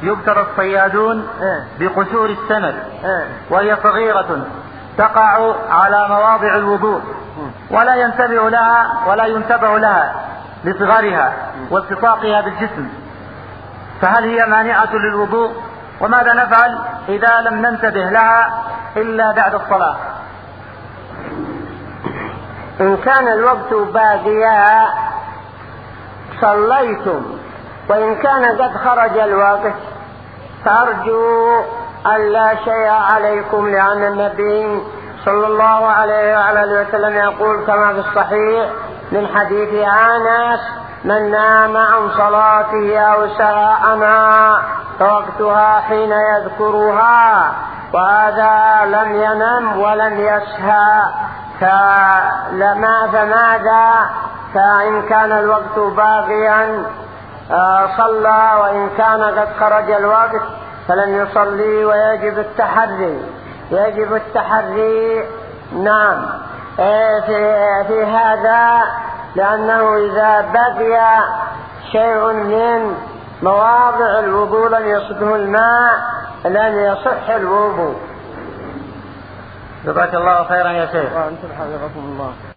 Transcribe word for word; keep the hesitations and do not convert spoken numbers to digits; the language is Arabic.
يبتلى الصيادون بقشور السمك وهي صغيرة تقع على مواضع الوضوء ولا ينتبه لها ولا ينتبه لها لصغرها والتصاقها بالجسم، فهل هي مانعة للوضوء؟ وماذا نفعل إذا لم ننتبه لها إلا بعد الصلاة؟ إن كان الوقت باقيا صليتم، وإن كان قد خرج الوقت فأرجو أن لا شيء عليكم، لأن النبي صلى الله عليه وعلى وسلم يقول كما في الصحيح من حديث أنس: من نام عن صلاته أو سهى عنها فوقتها حين يذكرها، وهذا لم ينم ولم يسهى، فلما فماذا؟ فإن كان الوقت باقيا صلى، وإن كان قد خرج الوقت فلن يصلي، ويجب التحري يجب التحري نعم في, في هذا، لأنه إذا بقي شيء من مواضع الوضوء لم يصده الماء لن يصح الوضوء. جزاك الله خيرا يا شيخ. وأنتم حفظكم الله.